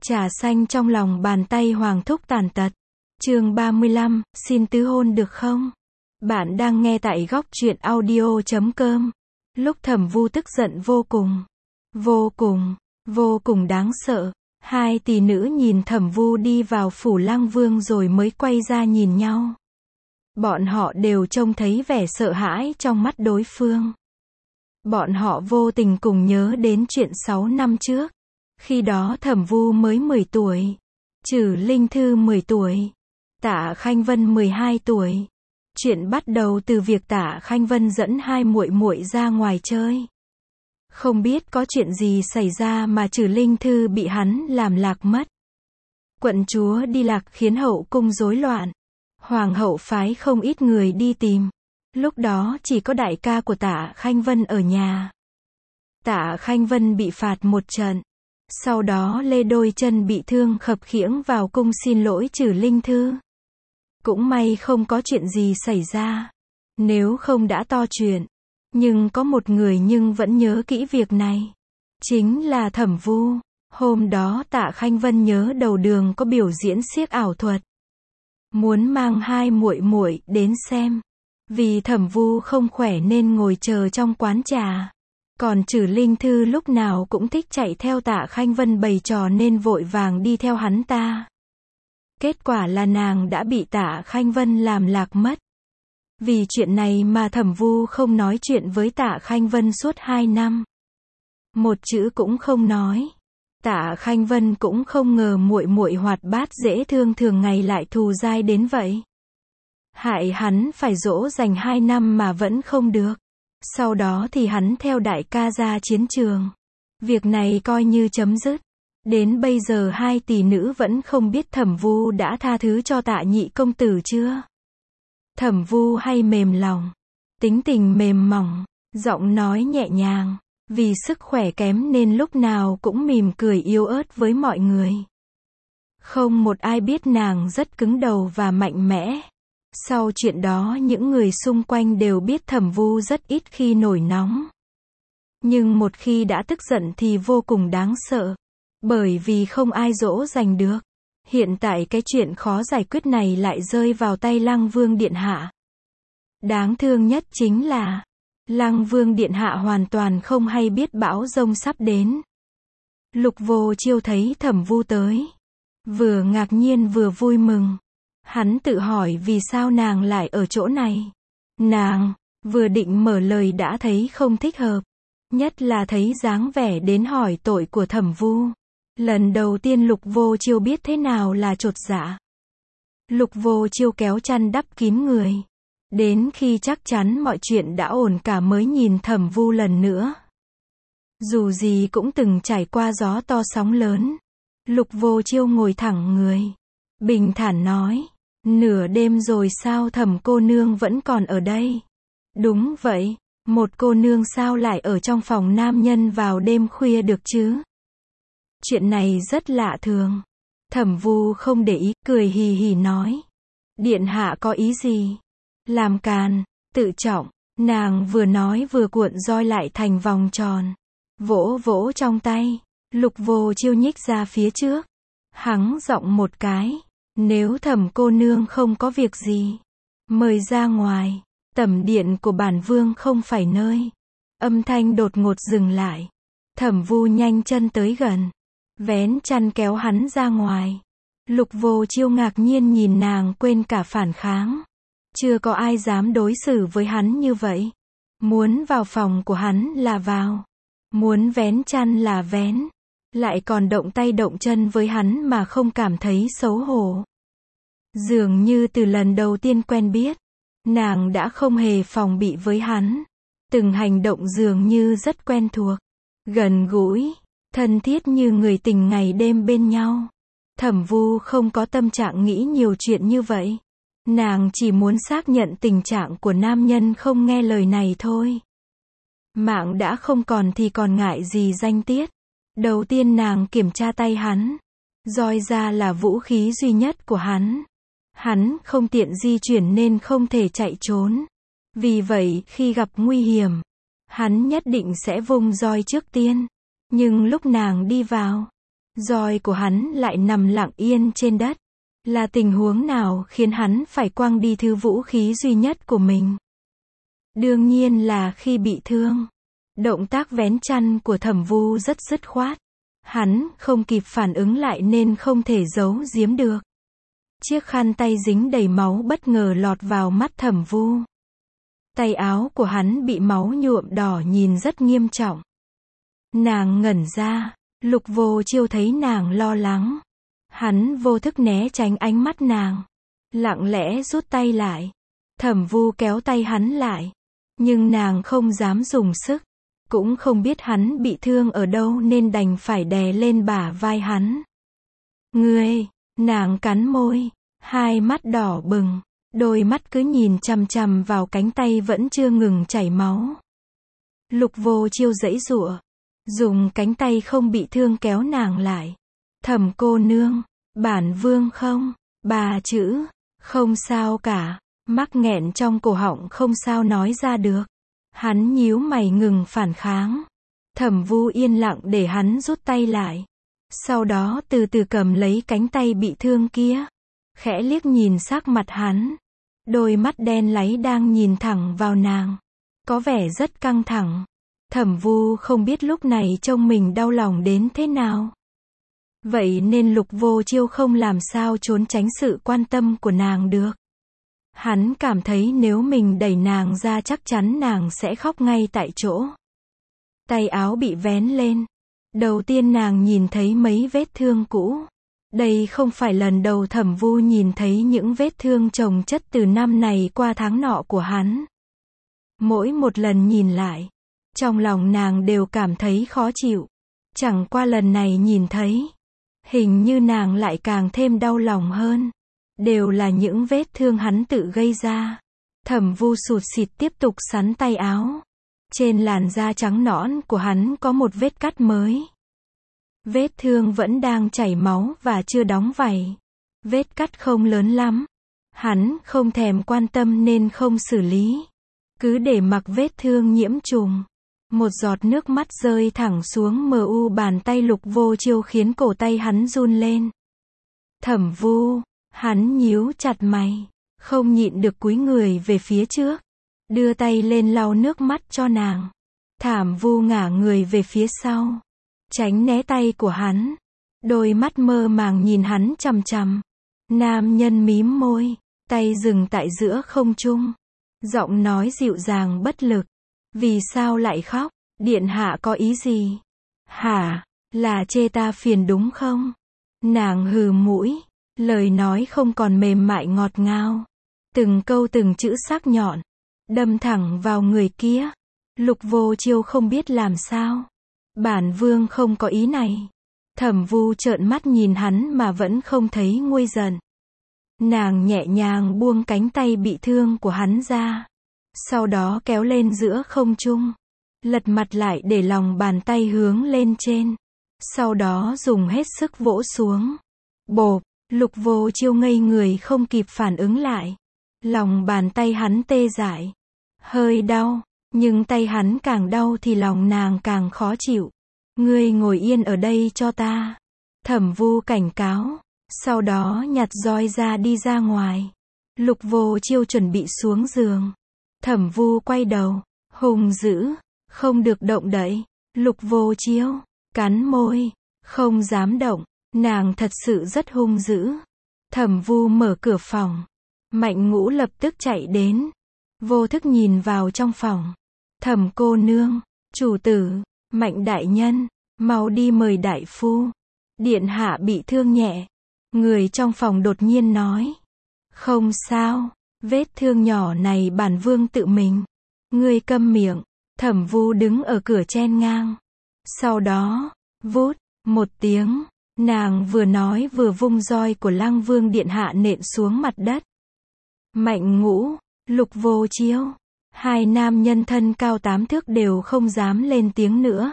Trà xanh trong lòng bàn tay Hoàng thúc tàn tật. Chương 35, xin tứ hôn được không? Bạn đang nghe tại góc truyện audio.com. Lúc Thẩm Vu tức giận vô cùng đáng sợ. Hai tỷ nữ nhìn Thẩm Vu đi vào phủ Lăng Vương rồi mới quay ra nhìn nhau. Bọn họ đều trông thấy vẻ sợ hãi trong mắt đối phương. Bọn họ vô tình cùng nhớ đến chuyện 6 năm trước. Khi đó Thẩm Vu mới 10 tuổi. Trử Linh Thư 10 tuổi. Tạ Khanh Vân 12 tuổi. Chuyện bắt đầu từ việc Tạ Khanh Vân dẫn hai muội muội ra ngoài chơi. Không biết có chuyện gì xảy ra mà Trử Linh Thư bị hắn làm lạc mất. Quận chúa đi lạc khiến hậu cung rối loạn. Hoàng hậu phái không ít người đi tìm. Lúc đó chỉ có đại ca của Tạ Khanh Vân ở nhà. Tạ Khanh Vân bị phạt một trận. Sau đó lê đôi chân bị thương khập khiễng vào cung xin lỗi Trử Linh Thư. Cũng may không có chuyện gì xảy ra. Nếu không đã to chuyện. Nhưng có một người nhưng vẫn nhớ kỹ việc này. Chính là Thẩm Vu. Hôm đó Tạ Khanh Vân nhớ đầu đường có biểu diễn xiếc ảo thuật. Muốn mang hai muội muội đến xem. Vì Thẩm Vu không khỏe nên ngồi chờ trong quán trà. Còn Trử Linh Thư lúc nào cũng thích chạy theo Tạ Khanh Vân bày trò nên vội vàng đi theo hắn ta. Kết quả là nàng đã bị Tạ Khanh Vân làm lạc mất. Vì chuyện này mà Thẩm Vu không nói chuyện với Tạ Khanh Vân suốt 2 năm. Một chữ cũng không nói. Tạ Khanh Vân cũng không ngờ muội muội hoạt bát dễ thương thường ngày lại thù dai đến vậy. Hại hắn phải dỗ dành 2 năm mà vẫn không được. Sau đó thì hắn theo đại ca ra chiến trường. Việc này coi như chấm dứt. Đến bây giờ hai tỷ nữ vẫn không biết Thẩm Vu đã tha thứ cho Tạ nhị công tử chưa. Thẩm Vu hay mềm lòng, tính tình mềm mỏng, giọng nói nhẹ nhàng. Vì sức khỏe kém nên lúc nào cũng mỉm cười yếu ớt với mọi người. Không một ai biết nàng rất cứng đầu và mạnh mẽ. Sau chuyện đó những người xung quanh đều biết Thẩm Vu rất ít khi nổi nóng. Nhưng một khi đã tức giận thì vô cùng đáng sợ. Bởi vì không ai dỗ dành được. Hiện tại cái chuyện khó giải quyết này lại rơi vào tay Lăng Vương Điện Hạ. Đáng thương nhất chính là Lăng Vương Điện Hạ hoàn toàn không hay biết bão giông sắp đến. Lục Vô Chiêu thấy Thẩm Vu tới. Vừa ngạc nhiên vừa vui mừng. Hắn tự hỏi vì sao nàng lại ở chỗ này. Nàng vừa định mở lời đã thấy không thích hợp. Nhất là thấy dáng vẻ đến hỏi tội của Thẩm Vu. Lần đầu tiên Lục Vô Chiêu biết thế nào là chột dạ. Lục Vô Chiêu kéo chăn đắp kín người. Đến khi chắc chắn mọi chuyện đã ổn cả mới nhìn Thẩm Vu lần nữa. Dù gì cũng từng trải qua gió to sóng lớn. Lục Vô Chiêu ngồi thẳng người. Bình thản nói. Nửa đêm rồi sao Thẩm cô nương vẫn còn ở đây? Đúng vậy. Một cô nương sao lại ở trong phòng nam nhân vào đêm khuya được chứ? Chuyện này rất lạ thường. Thẩm Vu không để ý, cười hì hì nói. Điện hạ có ý gì? Làm càn, tự trọng. Nàng vừa nói vừa cuộn roi lại thành vòng tròn. Vỗ vỗ trong tay. Lục Vô Chiêu nhích ra phía trước. Hắng giọng một cái. Nếu Thẩm cô nương không có việc gì, mời ra ngoài. Tẩm điện của bản vương không phải nơi. Âm thanh đột ngột dừng lại. Thẩm Vu nhanh chân tới gần. Vén chăn kéo hắn ra ngoài. Lục Vô Chiêu ngạc nhiên nhìn nàng quên cả phản kháng. Chưa có ai dám đối xử với hắn như vậy. Muốn vào phòng của hắn là vào. Muốn vén chăn là vén. Lại còn động tay động chân với hắn mà không cảm thấy xấu hổ. Dường như từ lần đầu tiên quen biết, nàng đã không hề phòng bị với hắn. Từng hành động dường như rất quen thuộc. Gần gũi. Thân thiết như người tình ngày đêm bên nhau. Thẩm Vu không có tâm trạng nghĩ nhiều chuyện như vậy. Nàng chỉ muốn xác nhận tình trạng của nam nhân không nghe lời này thôi. Mạng đã không còn thì còn ngại gì danh tiết. Đầu tiên nàng kiểm tra tay hắn. Roi ra là vũ khí duy nhất của hắn. Hắn không tiện di chuyển nên không thể chạy trốn. Vì vậy khi gặp nguy hiểm, hắn nhất định sẽ vung roi trước tiên. Nhưng lúc nàng đi vào, Roi của hắn lại nằm lặng yên trên đất. Là tình huống nào khiến hắn phải quăng đi thứ vũ khí duy nhất của mình? Đương nhiên là khi bị thương. Động tác vén chăn của Thẩm Vu rất dứt khoát. Hắn không kịp phản ứng lại nên không thể giấu giếm được. Chiếc khăn tay dính đầy máu bất ngờ lọt vào mắt Thẩm Vu. Tay áo của hắn bị máu nhuộm đỏ nhìn rất nghiêm trọng. Nàng ngẩn ra, Lục Vô Chiêu thấy nàng lo lắng. Hắn vô thức né tránh ánh mắt nàng. Lặng lẽ rút tay lại. Thẩm Vu kéo tay hắn lại. Nhưng nàng không dám dùng sức. Cũng không biết hắn bị thương ở đâu nên đành phải đè lên bả vai hắn. Ngươi, nàng cắn môi. Hai mắt đỏ bừng. Đôi mắt cứ nhìn chằm chằm vào cánh tay vẫn chưa ngừng chảy máu. Lục Vô Chiêu giãy giụa. Dùng cánh tay không bị thương kéo nàng lại. Thẩm cô nương, bản vương không, 3 chữ, không sao cả, mắc nghẹn trong cổ họng không sao nói ra được. Hắn nhíu mày ngừng phản kháng. Thẩm Vu yên lặng để hắn rút tay lại. Sau đó từ từ cầm lấy cánh tay bị thương kia. Khẽ liếc nhìn sắc mặt hắn. Đôi mắt đen láy đang nhìn thẳng vào nàng. Có vẻ rất căng thẳng. Thẩm Vu không biết lúc này trông mình đau lòng đến thế nào. Vậy nên Lục Vô Chiêu không làm sao trốn tránh sự quan tâm của nàng được. Hắn cảm thấy nếu mình đẩy nàng ra chắc chắn nàng sẽ khóc ngay tại chỗ. Tay áo bị vén lên. Đầu tiên nàng nhìn thấy mấy vết thương cũ. Đây không phải lần đầu Thẩm Vu nhìn thấy những vết thương chồng chất từ năm này qua tháng nọ của hắn. Mỗi một lần nhìn lại, trong lòng nàng đều cảm thấy khó chịu. Chẳng qua lần này nhìn thấy, hình như nàng lại càng thêm đau lòng hơn. Đều là những vết thương hắn tự gây ra. Thẩm Vu sụt sịt tiếp tục xắn tay áo. Trên làn da trắng nõn của hắn có một vết cắt mới. Vết thương vẫn đang chảy máu và chưa đóng vảy. Vết cắt không lớn lắm. Hắn không thèm quan tâm nên không xử lý. Cứ để mặc vết thương nhiễm trùng. Một giọt nước mắt rơi thẳng xuống mu bàn tay Lục Vô Chiêu khiến cổ tay hắn run lên. Thẩm Vu, hắn nhíu chặt mày, không nhịn được cúi người về phía trước, đưa tay lên lau nước mắt cho nàng. Thẩm Vu ngả người về phía sau, tránh né tay của hắn, đôi mắt mơ màng nhìn hắn chằm chằm. Nam nhân mím môi, tay dừng tại giữa không trung, giọng nói dịu dàng bất lực. Vì sao lại khóc? Điện hạ có ý gì? Hả? Là chê ta phiền đúng không? Nàng hừ mũi, lời nói không còn mềm mại ngọt ngào. Từng câu từng chữ sắc nhọn, đâm thẳng vào người kia. Lục Vô Chiêu không biết làm sao. Bản vương không có ý này. Thẩm Vu trợn mắt nhìn hắn mà vẫn không thấy nguôi giận. Nàng nhẹ nhàng buông cánh tay bị thương của hắn ra. Sau đó kéo lên giữa không trung. Lật mặt lại để lòng bàn tay hướng lên trên. Sau đó dùng hết sức vỗ xuống. Bộp, Lục Vô Chiêu ngây người không kịp phản ứng lại. Lòng bàn tay hắn tê dại. Hơi đau, nhưng tay hắn càng đau thì lòng nàng càng khó chịu. Ngươi ngồi yên ở đây cho ta. Thẩm Vu cảnh cáo. Sau đó nhặt roi ra đi ra ngoài. Lục Vô Chiêu chuẩn bị xuống giường. Thẩm Vu quay đầu, hung dữ, không được động đậy. Lục Vô Chiêu, cắn môi, không dám động, nàng thật sự rất hung dữ. Thẩm Vu mở cửa phòng, Mạnh Ngũ lập tức chạy đến, vô thức nhìn vào trong phòng. Thẩm cô nương, chủ tử, Mạnh đại nhân, mau đi mời đại phu. Điện hạ bị thương nhẹ. Người trong phòng đột nhiên nói. Không sao. Vết thương nhỏ này bản vương tự mình. Ngươi câm miệng. Thẩm Vu đứng ở cửa chen ngang. Sau đó, vút, một tiếng, nàng vừa nói vừa vung roi của Lăng Vương điện hạ nện xuống mặt đất. Mạnh Ngũ, Lục Vô Chiêu, hai nam nhân thân cao 8 thước đều không dám lên tiếng nữa.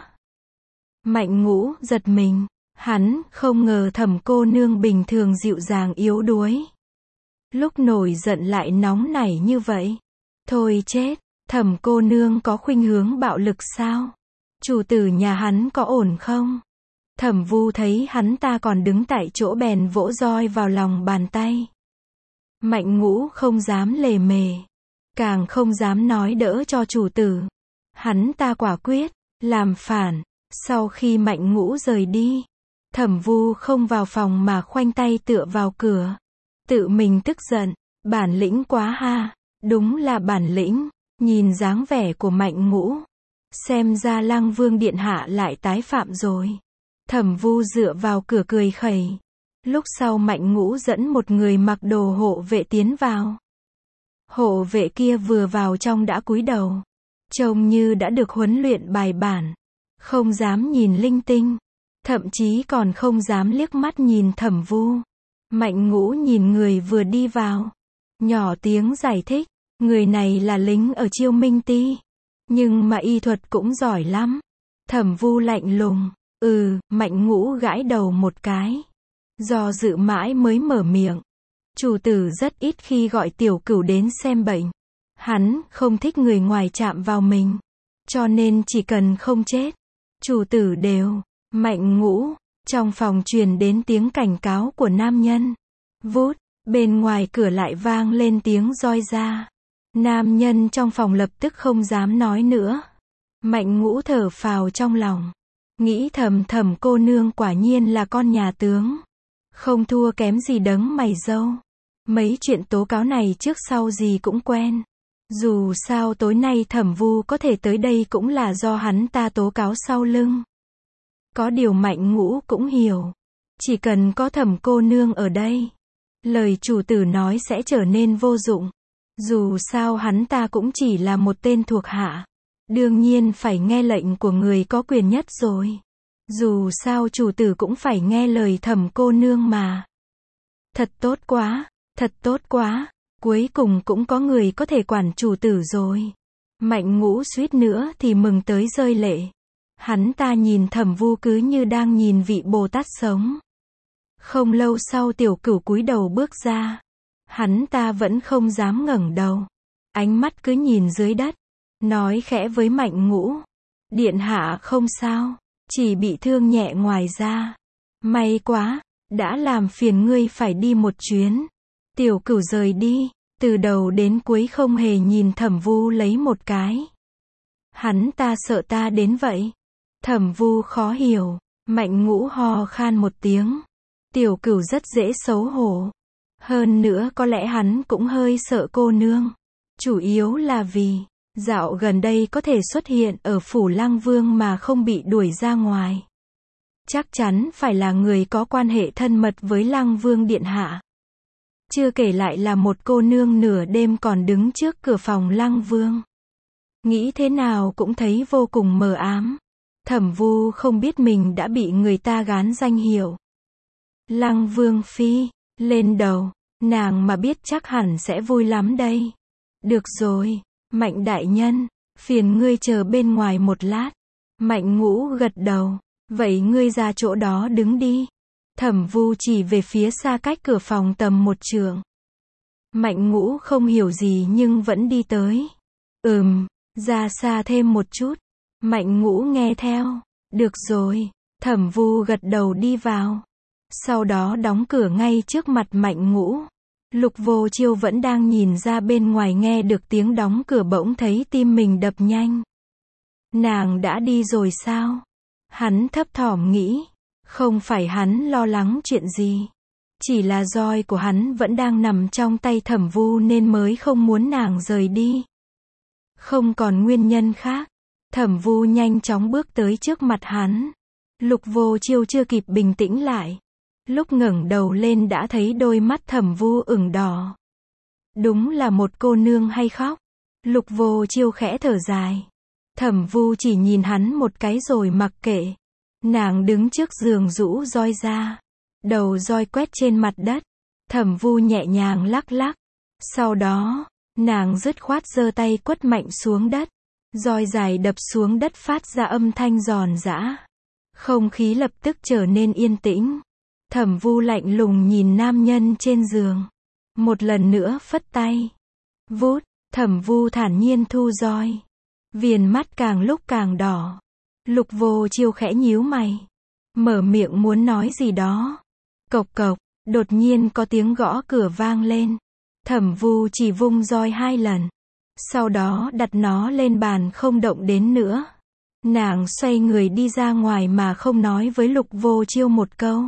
Mạnh Ngũ giật mình, hắn không ngờ Thẩm cô nương bình thường dịu dàng yếu đuối. Lúc nổi giận lại nóng nảy như vậy. Thôi chết, Thẩm cô nương có khuynh hướng bạo lực sao? Chủ tử nhà hắn có ổn không? Thẩm Vu thấy hắn ta còn đứng tại chỗ bèn vỗ roi vào lòng bàn tay. Mạnh Ngũ không dám lề mề, càng không dám nói đỡ cho chủ tử. Hắn ta quả quyết, làm phản. Sau khi Mạnh Ngũ rời đi, Thẩm Vu không vào phòng mà khoanh tay tựa vào cửa. Tự mình tức giận, bản lĩnh quá ha, đúng là bản lĩnh. Nhìn dáng vẻ của Mạnh Ngũ, xem ra Lăng Vương điện hạ lại tái phạm rồi. Thẩm Vu dựa vào cửa cười khẩy. Lúc sau Mạnh Ngũ dẫn một người mặc đồ hộ vệ tiến vào. Hộ vệ kia vừa vào trong đã cúi đầu, trông như đã được huấn luyện bài bản, không dám nhìn linh tinh, thậm chí còn không dám liếc mắt nhìn Thẩm Vu. Mạnh Ngũ nhìn người vừa đi vào, nhỏ tiếng giải thích, người này là lính ở Chiêu Minh Ti, nhưng mà y thuật cũng giỏi lắm. Thẩm Vu lạnh lùng, Mạnh Ngũ gãi đầu một cái, do dự mãi mới mở miệng. Chủ tử rất ít khi gọi Tiểu Cửu đến xem bệnh. Hắn không thích người ngoài chạm vào mình, cho nên chỉ cần không chết, chủ tử đều. Mạnh Ngũ, trong phòng truyền đến tiếng cảnh cáo của nam nhân. Vút, bên ngoài cửa lại vang lên tiếng roi ra. Nam nhân trong phòng lập tức không dám nói nữa. Mạnh Ngũ thở phào trong lòng, nghĩ thầm Thẩm cô nương quả nhiên là con nhà tướng, không thua kém gì đấng mày râu. Mấy chuyện tố cáo này trước sau gì cũng quen. Dù sao tối nay Thẩm Vu có thể tới đây cũng là do hắn ta tố cáo sau lưng. Có điều Mạnh Ngũ cũng hiểu, chỉ cần có Thẩm cô nương ở đây, lời chủ tử nói sẽ trở nên vô dụng. Dù sao hắn ta cũng chỉ là một tên thuộc hạ, đương nhiên phải nghe lệnh của người có quyền nhất rồi. Dù sao chủ tử cũng phải nghe lời Thẩm cô nương mà. Thật tốt quá, thật tốt quá, cuối cùng cũng có người có thể quản chủ tử rồi. Mạnh Ngũ suýt nữa thì mừng tới rơi lệ. Hắn ta nhìn Thẩm Vu cứ như đang nhìn vị Bồ Tát sống. Không lâu sau Tiểu Cửu cúi đầu bước ra. Hắn ta vẫn không dám ngẩng đầu, ánh mắt cứ nhìn dưới đất, nói khẽ với Mạnh Ngũ. Điện hạ không sao, chỉ bị thương nhẹ ngoài ra. May quá, đã làm phiền ngươi phải đi một chuyến. Tiểu Cửu rời đi, từ đầu đến cuối không hề nhìn Thẩm Vu lấy một cái. Hắn ta sợ ta đến vậy. Thẩm Vu khó hiểu. Mạnh Ngũ ho khan một tiếng. Tiểu Cửu rất dễ xấu hổ. Hơn nữa có lẽ hắn cũng hơi sợ cô nương. Chủ yếu là vì, dạo gần đây có thể xuất hiện ở phủ Lăng Vương mà không bị đuổi ra ngoài. Chắc chắn phải là người có quan hệ thân mật với Lăng Vương điện hạ. Chưa kể lại là một cô nương nửa đêm còn đứng trước cửa phòng Lăng Vương. Nghĩ thế nào cũng thấy vô cùng mờ ám. Thẩm Vu không biết mình đã bị người ta gán danh hiệu Lăng Vương Phi lên đầu, nàng mà biết chắc hẳn sẽ vui lắm đây. Được rồi, Mạnh đại nhân, phiền ngươi chờ bên ngoài một lát. Mạnh Ngũ gật đầu, vậy ngươi ra chỗ đó đứng đi. Thẩm Vu chỉ về phía xa cách cửa phòng tầm một trượng. Mạnh Ngũ không hiểu gì nhưng vẫn đi tới. Ra xa thêm một chút. Mạnh Ngũ nghe theo. Được rồi, Thẩm Vu gật đầu đi vào. Sau đó đóng cửa ngay trước mặt Mạnh Ngũ. Lục Vô Chiêu vẫn đang nhìn ra bên ngoài nghe được tiếng đóng cửa bỗng thấy tim mình đập nhanh. Nàng đã đi rồi sao? Hắn thấp thỏm nghĩ. Không phải hắn lo lắng chuyện gì. Chỉ là roi của hắn vẫn đang nằm trong tay Thẩm Vu nên mới không muốn nàng rời đi. Không còn nguyên nhân khác. Thẩm Vu nhanh chóng bước tới trước mặt hắn. Lục Vô Chiêu chưa kịp bình tĩnh lại. Lúc ngẩng đầu lên đã thấy đôi mắt Thẩm Vu ửng đỏ. Đúng là một cô nương hay khóc. Lục Vô Chiêu khẽ thở dài. Thẩm Vu chỉ nhìn hắn một cái rồi mặc kệ. Nàng đứng trước giường rũ roi ra. Đầu roi quét trên mặt đất. Thẩm Vu nhẹ nhàng lắc lắc. Sau đó, nàng dứt khoát giơ tay quất mạnh xuống đất. Roi dài đập xuống đất phát ra âm thanh giòn giã. Không khí lập tức trở nên yên tĩnh. Thẩm Vu lạnh lùng nhìn nam nhân trên giường. Một lần nữa phất tay. Vút, Thẩm Vu thản nhiên thu roi. Viền mắt càng lúc càng đỏ. Lục Vô Chiêu khẽ nhíu mày. mở miệng muốn nói gì đó. Cộc cộc, đột nhiên có tiếng gõ cửa vang lên. Thẩm Vu chỉ vung roi 2 lần. Sau đó đặt nó lên bàn không động đến nữa. Nàng xoay người đi ra ngoài mà không nói với Lục Vô Chiêu một câu.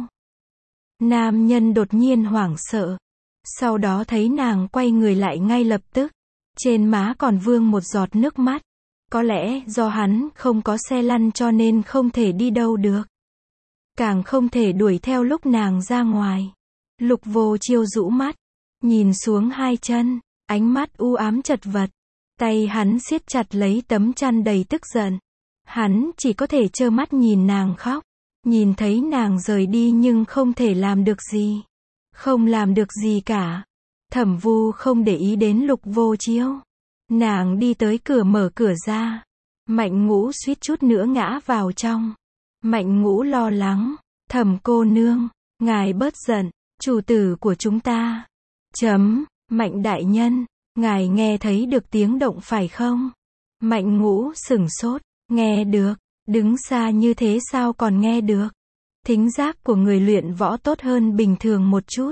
Nam nhân đột nhiên hoảng sợ. Sau đó thấy nàng quay người lại ngay lập tức. Trên má còn vương một giọt nước mắt. Có lẽ do hắn không có xe lăn cho nên không thể đi đâu được. Càng không thể đuổi theo lúc nàng ra ngoài. Lục Vô Chiêu rũ mắt. Nhìn xuống 2 chân. Ánh mắt u ám chật vật. Tay hắn siết chặt lấy tấm chăn đầy tức giận. Hắn chỉ có thể trơ mắt nhìn nàng khóc. Nhìn thấy nàng rời đi nhưng không thể làm được gì. Không làm được gì cả. Thẩm Vu không để ý đến Lục Vô Chiêu. Nàng đi tới cửa mở cửa ra. Mạnh Ngũ suýt chút nữa ngã vào trong. Mạnh Ngũ lo lắng. Thẩm cô nương, ngài bớt giận, chủ tử của chúng ta. Mạnh đại nhân, ngài nghe thấy được tiếng động phải không? Mạnh Ngũ sửng sốt, nghe được, đứng xa như thế sao còn nghe được? Thính giác của người luyện võ tốt hơn bình thường một chút.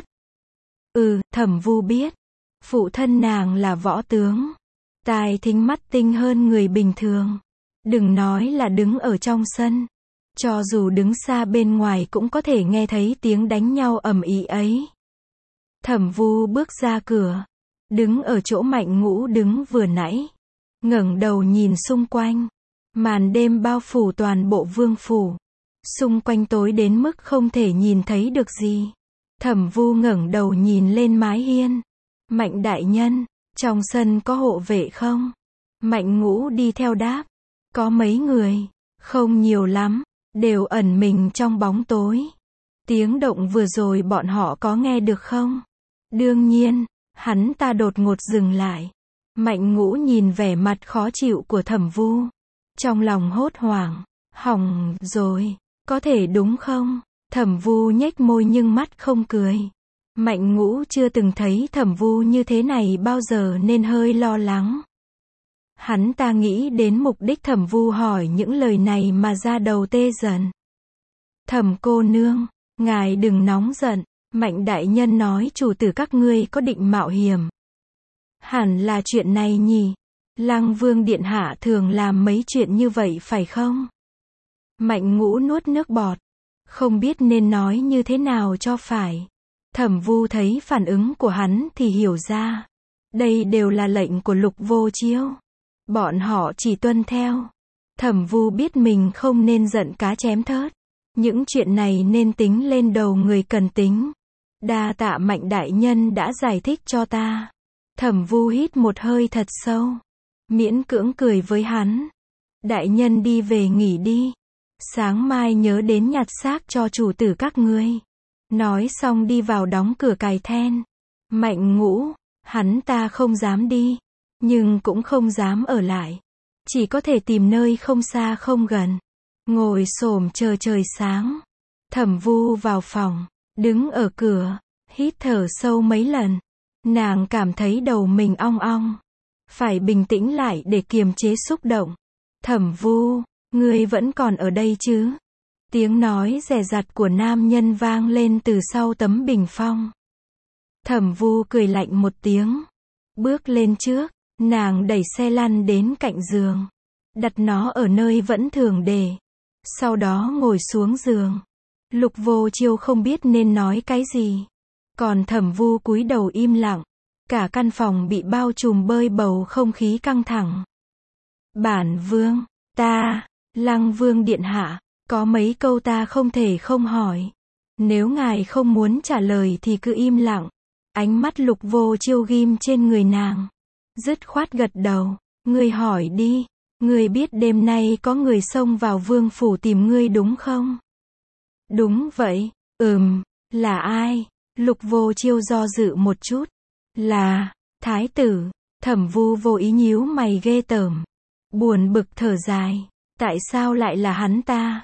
Thẩm Vu biết, phụ thân nàng là võ tướng. Tai thính mắt tinh hơn người bình thường. Đừng nói là đứng ở trong sân. Cho dù đứng xa bên ngoài cũng có thể nghe thấy tiếng đánh nhau ầm ĩ ấy. Thẩm Vu bước ra cửa. Đứng ở chỗ Mạnh Ngũ đứng vừa nãy. Ngẩng đầu nhìn xung quanh. Màn đêm bao phủ toàn bộ vương phủ. Xung quanh tối đến mức không thể nhìn thấy được gì. Thẩm Vu ngẩng đầu nhìn lên mái hiên. Mạnh đại nhân, trong sân có hộ vệ không? Mạnh Ngũ đi theo đáp. Có mấy người, không nhiều lắm, đều ẩn mình trong bóng tối. Tiếng động vừa rồi bọn họ có nghe được không? Đương nhiên, hắn ta đột ngột dừng lại. Mạnh Ngũ nhìn vẻ mặt khó chịu của Thẩm Vu. Trong lòng hốt hoảng, hỏng rồi, có thể đúng không? Thẩm Vu nhếch môi nhưng mắt không cười. Mạnh Ngũ chưa từng thấy Thẩm Vu như thế này bao giờ nên hơi lo lắng. Hắn ta nghĩ đến mục đích Thẩm Vu hỏi những lời này mà da đầu tê dần. Thẩm cô nương, ngài đừng nóng giận, Mạnh đại nhân nói chủ tử các ngươi có định mạo hiểm. Hẳn là chuyện này nhỉ? Lăng Vương điện hạ thường làm mấy chuyện như vậy phải không? Mạnh Ngũ nuốt nước bọt, không biết nên nói như thế nào cho phải. Thẩm Vu thấy phản ứng của hắn thì hiểu ra. Đây đều là lệnh của Lục Vô Chiêu. Bọn họ chỉ tuân theo. Thẩm Vu biết mình không nên giận cá chém thớt. Những chuyện này nên tính lên đầu người cần tính. Đa tạ Mạnh đại nhân đã giải thích cho ta. Thẩm Vu hít một hơi thật sâu. Miễn cưỡng cười với hắn. Đại nhân đi về nghỉ đi. Sáng mai nhớ đến nhặt xác cho chủ tử các ngươi. Nói xong đi vào đóng cửa cài then. Mạnh Ngũ, hắn ta không dám đi. Nhưng cũng không dám ở lại. Chỉ có thể tìm nơi không xa không gần. Ngồi xổm chờ trời sáng. Thẩm Vu vào phòng. Đứng ở cửa. Hít thở sâu mấy lần. Nàng cảm thấy đầu mình ong ong. Phải bình tĩnh lại để kiềm chế xúc động. Thẩm Vu, ngươi vẫn còn ở đây chứ? Tiếng nói dè dặt của nam nhân vang lên từ sau tấm bình phong. Thẩm Vu cười lạnh một tiếng. Bước lên trước, nàng đẩy xe lăn đến cạnh giường. Đặt nó ở nơi vẫn thường để. Sau đó ngồi xuống giường. Lục Vô Chiêu không biết nên nói cái gì. Còn Thẩm Vu cúi đầu im lặng. Cả căn phòng bị bao trùm bơi bầu không khí căng thẳng. Bản vương, ta, Lăng Vương điện hạ, có mấy câu ta không thể không hỏi. Nếu ngài không muốn trả lời thì cứ im lặng. Ánh mắt Lục Vô Chiêu ghim trên người nàng. Dứt khoát gật đầu. Ngươi hỏi đi. Ngươi biết đêm nay có người xông vào vương phủ tìm ngươi đúng không? Đúng vậy. Là ai? Lục Vô Chiêu do dự một chút. Là thái tử. Thẩm Vu vô ý nhíu mày ghê tởm. Buồn bực thở dài. Tại sao lại là hắn ta?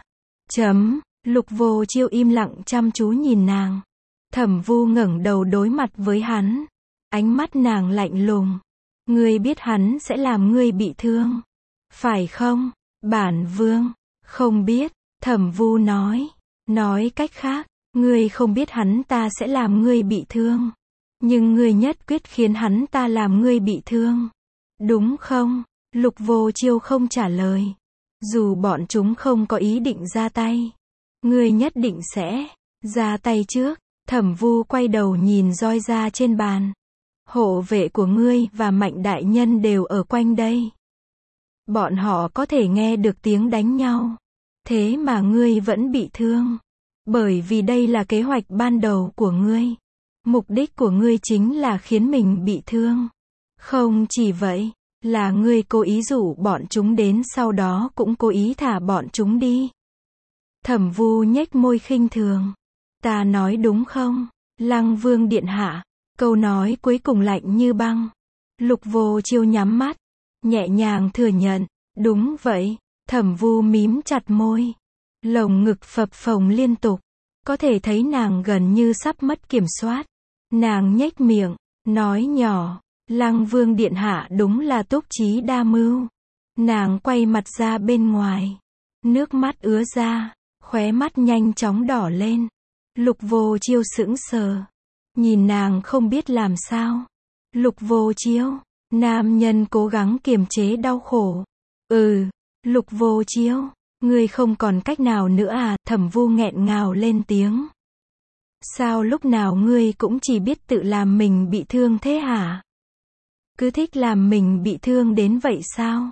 Lục Vô Chiêu im lặng chăm chú nhìn nàng. Thẩm Vu ngẩng đầu đối mặt với hắn. Ánh mắt nàng lạnh lùng. Ngươi biết hắn sẽ làm ngươi bị thương. Phải không? Bản vương không biết. Thẩm Vu nói. Nói cách khác, ngươi không biết hắn ta sẽ làm ngươi bị thương. Nhưng ngươi nhất quyết khiến hắn ta làm ngươi bị thương. Đúng không? Lục Vô Chiêu không trả lời. Dù bọn chúng không có ý định ra tay, ngươi nhất định sẽ ra tay trước. Thẩm Vu quay đầu nhìn roi ra trên bàn. Hộ vệ của ngươi và Mạnh đại nhân đều ở quanh đây. Bọn họ có thể nghe được tiếng đánh nhau. Thế mà ngươi vẫn bị thương. Bởi vì đây là kế hoạch ban đầu của ngươi. Mục đích của ngươi chính là khiến mình bị thương. Không chỉ vậy, là ngươi cố ý rủ bọn chúng đến, sau đó cũng cố ý thả bọn chúng đi. Thẩm Vu nhếch môi khinh thường. Ta nói đúng không? Lăng Vương điện hạ. Câu nói cuối cùng lạnh như băng. Lục Vô Chiêu nhắm mắt, nhẹ nhàng thừa nhận. Đúng vậy. Thẩm Vu mím chặt môi. Lồng ngực phập phồng liên tục. Có thể thấy nàng gần như sắp mất kiểm soát. Nàng nhếch miệng, nói nhỏ. Lăng Vương điện hạ đúng là túc trí đa mưu. Nàng quay mặt ra bên ngoài. Nước mắt ứa ra, khóe mắt nhanh chóng đỏ lên. Lục Vô Chiêu sững sờ. Nhìn nàng không biết làm sao. Lục Vô Chiêu. Nam nhân cố gắng kiềm chế đau khổ. Lục Vô Chiêu. Ngươi không còn cách nào nữa à? Thẩm Vu nghẹn ngào lên tiếng. Sao lúc nào ngươi cũng chỉ biết tự làm mình bị thương thế hả? Cứ thích làm mình bị thương đến vậy sao?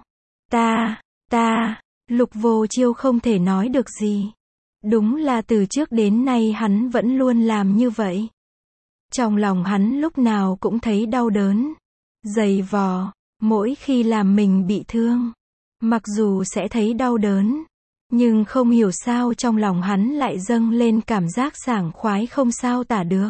Lục Vô Chiêu không thể nói được gì. Đúng là từ trước đến nay hắn vẫn luôn làm như vậy. Trong lòng hắn lúc nào cũng thấy đau đớn, dày vò, mỗi khi làm mình bị thương. Mặc dù sẽ thấy đau đớn, nhưng không hiểu sao trong lòng hắn lại dâng lên cảm giác sảng khoái không sao tả được.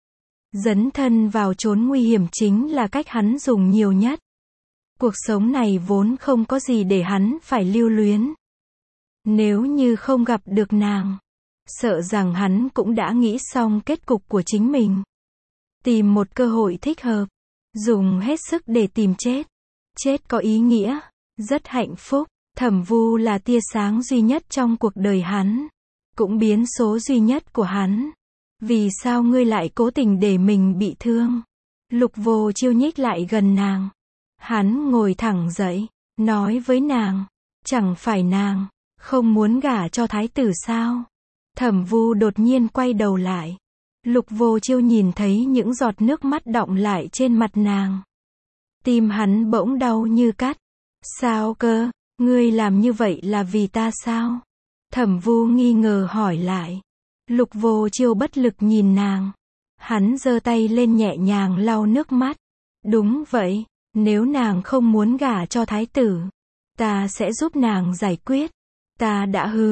Dấn thân vào chốn nguy hiểm chính là cách hắn dùng nhiều nhất. Cuộc sống này vốn không có gì để hắn phải lưu luyến. Nếu như không gặp được nàng, sợ rằng hắn cũng đã nghĩ xong kết cục của chính mình. Tìm một cơ hội thích hợp, dùng hết sức để tìm chết. Chết có ý nghĩa, rất hạnh phúc. Thẩm Vu là tia sáng duy nhất trong cuộc đời hắn, cũng biến số duy nhất của hắn. Vì sao ngươi lại cố tình để mình bị thương? Lục Vô Chiêu nhích lại gần nàng. Hắn ngồi thẳng dậy, nói với nàng, chẳng phải nàng không muốn gả cho thái tử sao? Thẩm Vu đột nhiên quay đầu lại. Lục Vô Chiêu nhìn thấy những giọt nước mắt đọng lại trên mặt nàng. Tim hắn bỗng đau như cắt. Sao cơ? Ngươi làm như vậy là vì ta sao? Thẩm Vu nghi ngờ hỏi lại. Lục Vô Chiêu bất lực nhìn nàng. Hắn giơ tay lên nhẹ nhàng lau nước mắt. Đúng vậy, nếu nàng không muốn gả cho thái tử, ta sẽ giúp nàng giải quyết. Ta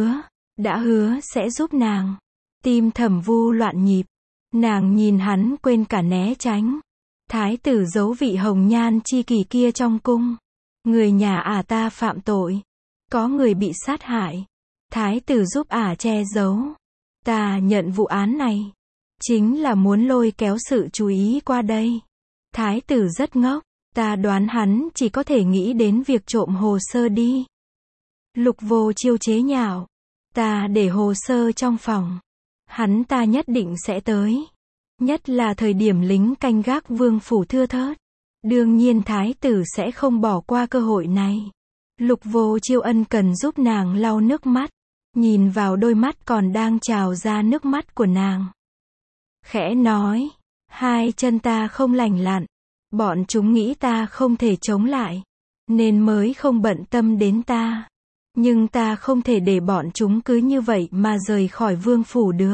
đã hứa sẽ giúp nàng. Tim Thẩm Vu loạn nhịp. Nàng nhìn hắn quên cả né tránh. Thái tử giấu vị hồng nhan chi kỷ kia trong cung. Người nhà ta phạm tội. Có người bị sát hại. Thái tử giúp che giấu. Ta nhận vụ án này. Chính là muốn lôi kéo sự chú ý qua đây. Thái tử rất ngốc. Ta đoán hắn chỉ có thể nghĩ đến việc trộm hồ sơ đi. Lục Vô Chiêu chế nhạo. Ta để hồ sơ trong phòng. Hắn ta nhất định sẽ tới. Nhất là thời điểm lính canh gác vương phủ thưa thớt. Đương nhiên thái tử sẽ không bỏ qua cơ hội này. Lục Vô Chiêu ân cần giúp nàng lau nước mắt. Nhìn vào đôi mắt còn đang trào ra nước mắt của nàng. Khẽ nói. Hai chân ta không lành lặn. Bọn chúng nghĩ ta không thể chống lại. Nên mới không bận tâm đến ta. Nhưng ta không thể để bọn chúng cứ như vậy mà rời khỏi vương phủ được.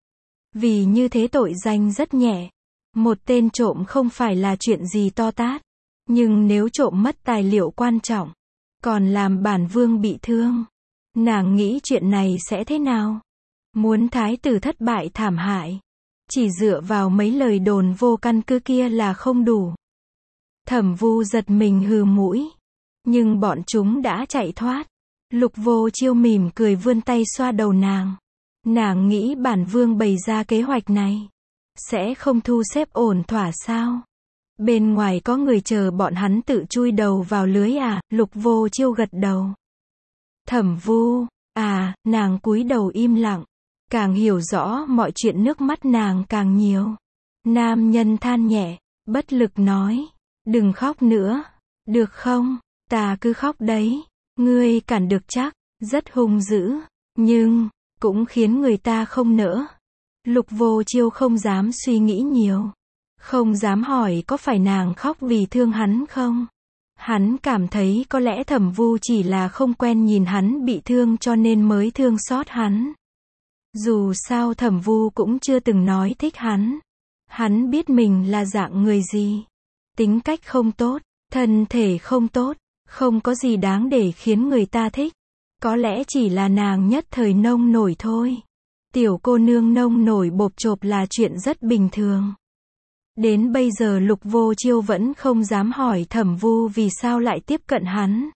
Vì như thế tội danh rất nhẹ. Một tên trộm không phải là chuyện gì to tát. Nhưng nếu trộm mất tài liệu quan trọng, còn làm bản vương bị thương, nàng nghĩ chuyện này sẽ thế nào? Muốn thái tử thất bại thảm hại, chỉ dựa vào mấy lời đồn vô căn cứ kia là không đủ. Thẩm Vu giật mình hừ mũi. Nhưng bọn chúng đã chạy thoát. Lục Vô Chiêu mỉm cười vươn tay xoa đầu nàng. Nàng nghĩ bản vương bày ra kế hoạch này sẽ không thu xếp ổn thỏa sao? Bên ngoài có người chờ bọn hắn tự chui đầu vào lưới à? Lục Vô Chiêu gật đầu. Thẩm Vu, nàng cúi đầu im lặng. Càng hiểu rõ mọi chuyện nước mắt nàng càng nhiều. Nam nhân than nhẹ, bất lực nói, đừng khóc nữa, được không, ta cứ khóc đấy, ngươi cản được chắc, rất hung dữ, nhưng, cũng khiến người ta không nỡ. Lục Vô Chiêu không dám suy nghĩ nhiều, không dám hỏi có phải nàng khóc vì thương hắn không. Hắn cảm thấy có lẽ Thẩm Vu chỉ là không quen nhìn hắn bị thương cho nên mới thương xót hắn. Dù sao Thẩm Vu cũng chưa từng nói thích hắn. Hắn biết mình là dạng người gì. Tính cách không tốt, thân thể không tốt, không có gì đáng để khiến người ta thích. Có lẽ chỉ là nàng nhất thời nông nổi thôi. Tiểu cô nương nông nổi bộp chộp là chuyện rất bình thường. Đến bây giờ Lục Vô Chiêu vẫn không dám hỏi Thẩm Vu vì sao lại tiếp cận hắn.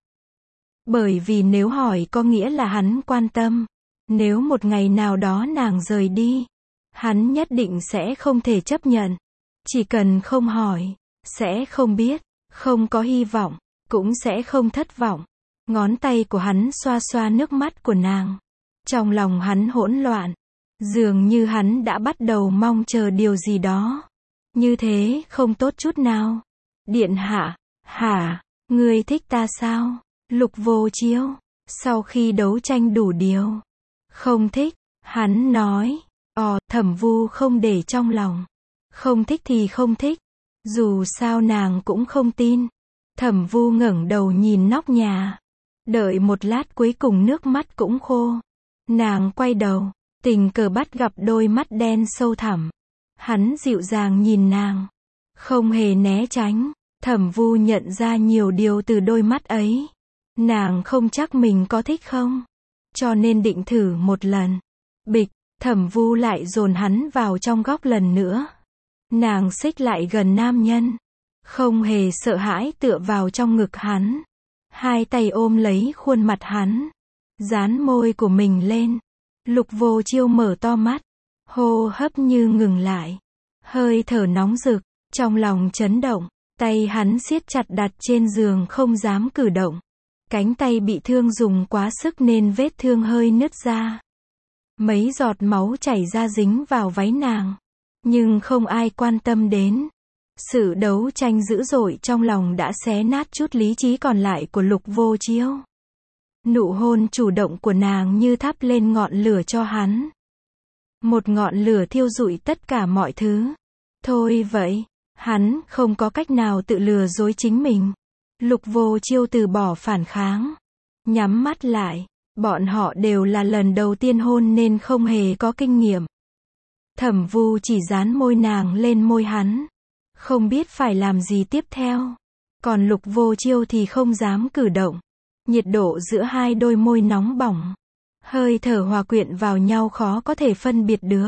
Bởi vì nếu hỏi có nghĩa là hắn quan tâm. Nếu một ngày nào đó nàng rời đi, hắn nhất định sẽ không thể chấp nhận. Chỉ cần không hỏi, sẽ không biết, không có hy vọng, cũng sẽ không thất vọng. Ngón tay của hắn xoa xoa nước mắt của nàng. Trong lòng hắn hỗn loạn. Dường như hắn đã bắt đầu mong chờ điều gì đó. Như thế không tốt chút nào. Điện hạ, hả, ngươi thích ta sao? Lục Vô Chiêu, sau khi đấu tranh đủ điều. Không thích, hắn nói. Thẩm Vu không để trong lòng. Không thích thì không thích. Dù sao nàng cũng không tin. Thẩm Vu ngẩng đầu nhìn nóc nhà. Đợi một lát cuối cùng nước mắt cũng khô. Nàng quay đầu, tình cờ bắt gặp đôi mắt đen sâu thẳm. Hắn dịu dàng nhìn nàng. Không hề né tránh. Thẩm Vu nhận ra nhiều điều từ đôi mắt ấy. Nàng không chắc mình có thích không. Cho nên định thử một lần. Bịch, Thẩm Vu lại dồn hắn vào trong góc lần nữa. Nàng xích lại gần nam nhân. Không hề sợ hãi tựa vào trong ngực hắn. Hai tay ôm lấy khuôn mặt hắn. Dán môi của mình lên. Lục Vô Chiêu mở to mắt. Hô hấp như ngừng lại. Hơi thở nóng rực. Trong lòng chấn động. Tay hắn siết chặt đặt trên giường không dám cử động. Cánh tay bị thương dùng quá sức nên vết thương hơi nứt ra. Mấy giọt máu chảy ra dính vào váy nàng. Nhưng không ai quan tâm đến. Sự đấu tranh dữ dội trong lòng đã xé nát chút lý trí còn lại của Lục Vô Chiêu. Nụ hôn chủ động của nàng như thắp lên ngọn lửa cho hắn. Một ngọn lửa thiêu rụi tất cả mọi thứ. Thôi vậy, hắn không có cách nào tự lừa dối chính mình. Lục Vô Chiêu từ bỏ phản kháng. Nhắm mắt lại. Bọn họ đều là lần đầu tiên hôn nên không hề có kinh nghiệm. Thẩm Vu chỉ dán môi nàng lên môi hắn. Không biết phải làm gì tiếp theo. Còn Lục Vô Chiêu thì không dám cử động. Nhiệt độ giữa hai đôi môi nóng bỏng. Hơi thở hòa quyện vào nhau khó có thể phân biệt được.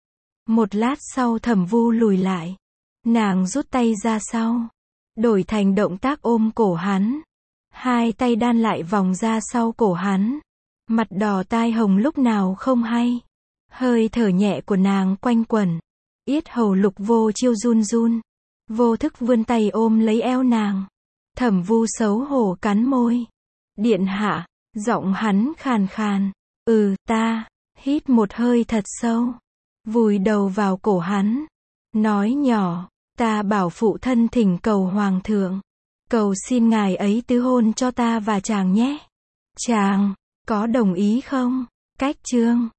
Một lát sau Thẩm Vu lùi lại. Nàng rút tay ra sau. Đổi thành động tác ôm cổ hắn. Hai tay đan lại vòng ra sau cổ hắn. Mặt đỏ tai hồng lúc nào không hay. Hơi thở nhẹ của nàng quanh quẩn. Yết hầu Lục Vô Chiêu run run. Vô thức vươn tay ôm lấy eo nàng. Thẩm Vu xấu hổ cắn môi. Điện hạ, giọng hắn khàn khàn. Ta, hít một hơi thật sâu. Vùi đầu vào cổ hắn. Nói nhỏ, ta bảo phụ thân thỉnh cầu hoàng thượng. Cầu xin ngài ấy tứ hôn cho ta và chàng nhé. Chàng, có đồng ý không? Cách chương